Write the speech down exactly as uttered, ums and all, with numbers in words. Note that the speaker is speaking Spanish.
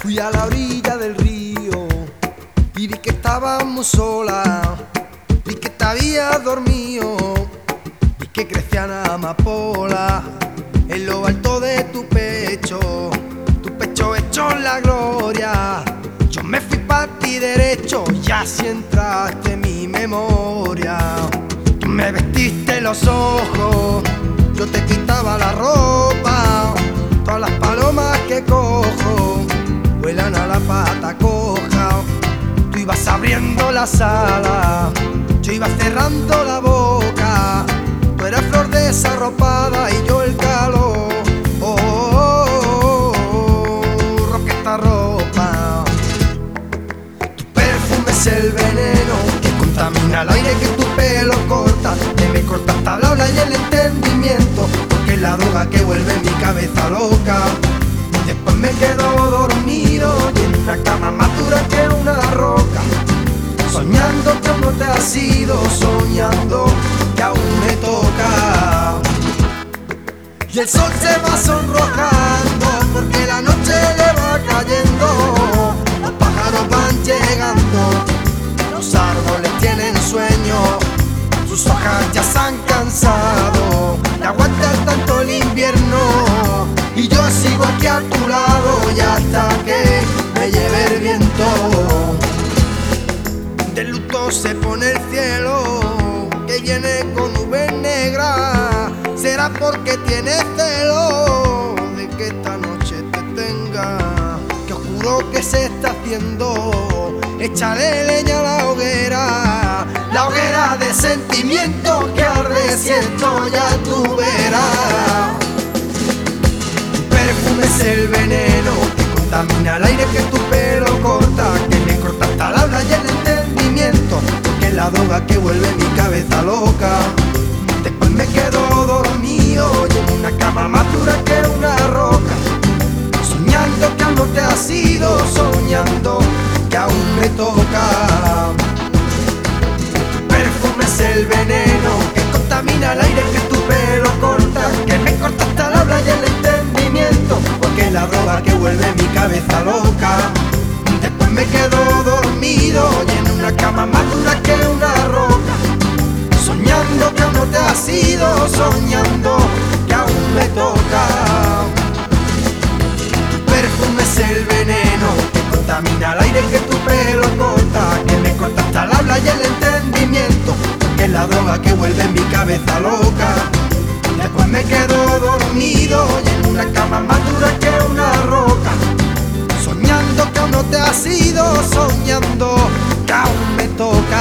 Fui a la orilla del río y vi que estábamos solas, vi que te habías dormido, vi que crecían amapolas en lo alto de tu pecho, tu pecho hecho en la gloria. Yo me fui pa' ti derecho y así entraste en mi memoria. Tú me vestiste los ojos, yo te quitaba la ropa. Todas las palomas que cojo vuelan a la pata coja. Tú ibas abriendo las alas, yo iba cerrando la boca. Tú eras flor desarropada y yo el calor. Oh, oh, oh, oh, roca esta ropa. Tu perfume es el veneno que contamina el aire que tu pelo corta. Que me corta hasta la habla y el entendimiento, porque es la droga que vuelve mi cabeza loca. Después me quedo dormido y en una cama más dura que una roca, soñando que aún no te has ido, soñando que aún me toca. Y el sol se va sonrojando porque la noche le va cayendo. Los pájaros van llegando, los árboles tienen sueño, sus hojas ya se han cansado de aguantar tanto el invierno. Y yo sigo aquí a tu lado y hasta que me lleve el viento. De luto se pone el cielo, que viene con nubes negras. Será porque tienes celo de que esta noche te tenga. Qué oscuro que se está haciendo, échale leña a la hoguera. La hoguera de sentimiento que arde, siento ya tú verás. Es el veneno que contamina el aire que tu pelo corta, que me corta hasta el habla y el entendimiento, porque es la droga que vuelve mi cabeza loca. Después me quedo dormido y en una cama más dura que una roca, soñando que aún no te has ido, soñando que aún me toca. Tu perfume es el veneno que contamina el aire que tu pelo corta, que me corta hasta el habla y el entendimiento, porque es la droga que vuelve mi cabeza loca. Después me quedo dormido y en una cama más dura que una roca, soñando que aún no te has ido, soñando que aún me toca. Tu perfume es el veneno que contamina el aire que tu pelo corta, que me corta hasta el habla y el entendimiento, porque es la droga que vuelve mi cabeza loca. Después me quedo dormido y en una cama más dura que una roca, soñando que aún no te has ido, soñando que aún me toca.